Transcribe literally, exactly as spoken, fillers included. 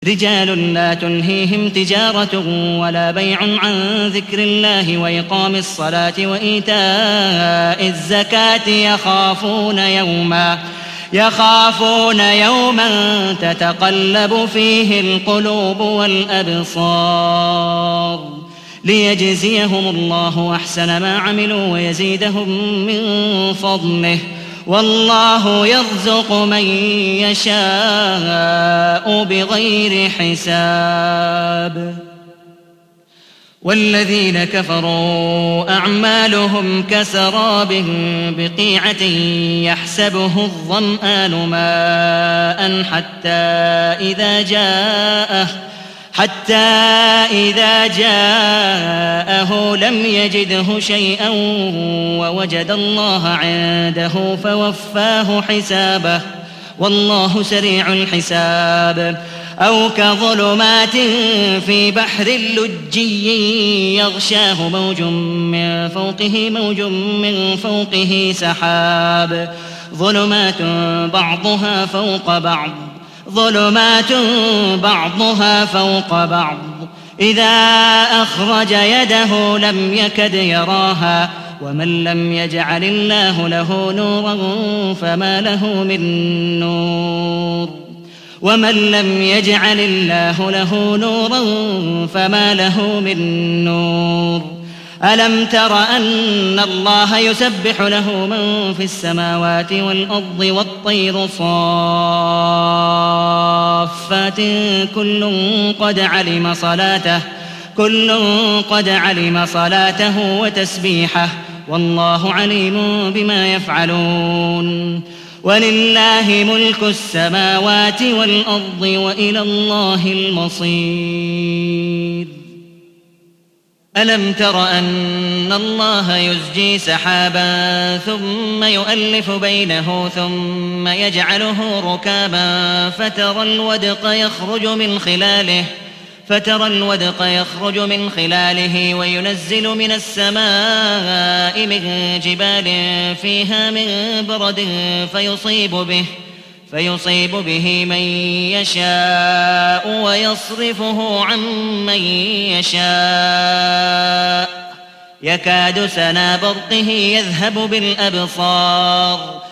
رجال لا تلهيهم تجارة ولا بيع عن ذكر الله وإقام الصلاة وإيتاء الزكاة يخافون يوما يخافون يوما تتقلب فيه القلوب والأبصار ليجزيهم الله أحسن ما عملوا ويزيدهم من فضله والله يرزق من يشاء بغير حساب. والذين كفروا أعمالهم كسراب بقيعة يحسبه الظمآن ماء حتى إذا جاءه حتى إذا جاءه لم يجده شيئا ووجد الله عنده فوفاه حسابه والله سريع الحساب. أو كظلمات في بحر لجي يغشاه موج من فوقه موج من فوقه سحاب ظلمات بعضها فوق بعض ظلمات بعضها فوق بعض إذا أخرج يده لم يكد يراها ومن لم يجعل الله له نورا فما له من نور ومن لم يجعل الله له نورا فما له من نور. ألم تر أن الله يسبح له من في السماوات والأرض والطير صافات كل قد علم صلاته كل قد علم صلاته وتسبيحه والله عليم بما يفعلون. ولله ملك السماوات والأرض وإلى الله المصير. ألم تر أن الله يزجي سحابا ثم يؤلف بينه ثم يجعله ركابا فترى الودق يخرج من خلاله فترى الودق يخرج من خلاله وينزل من السماء من جبال فيها من برد فيصيب به فيصيب به من يشاء ويصرفه عن من يشاء يكاد سنا برقه يذهب بالأبصار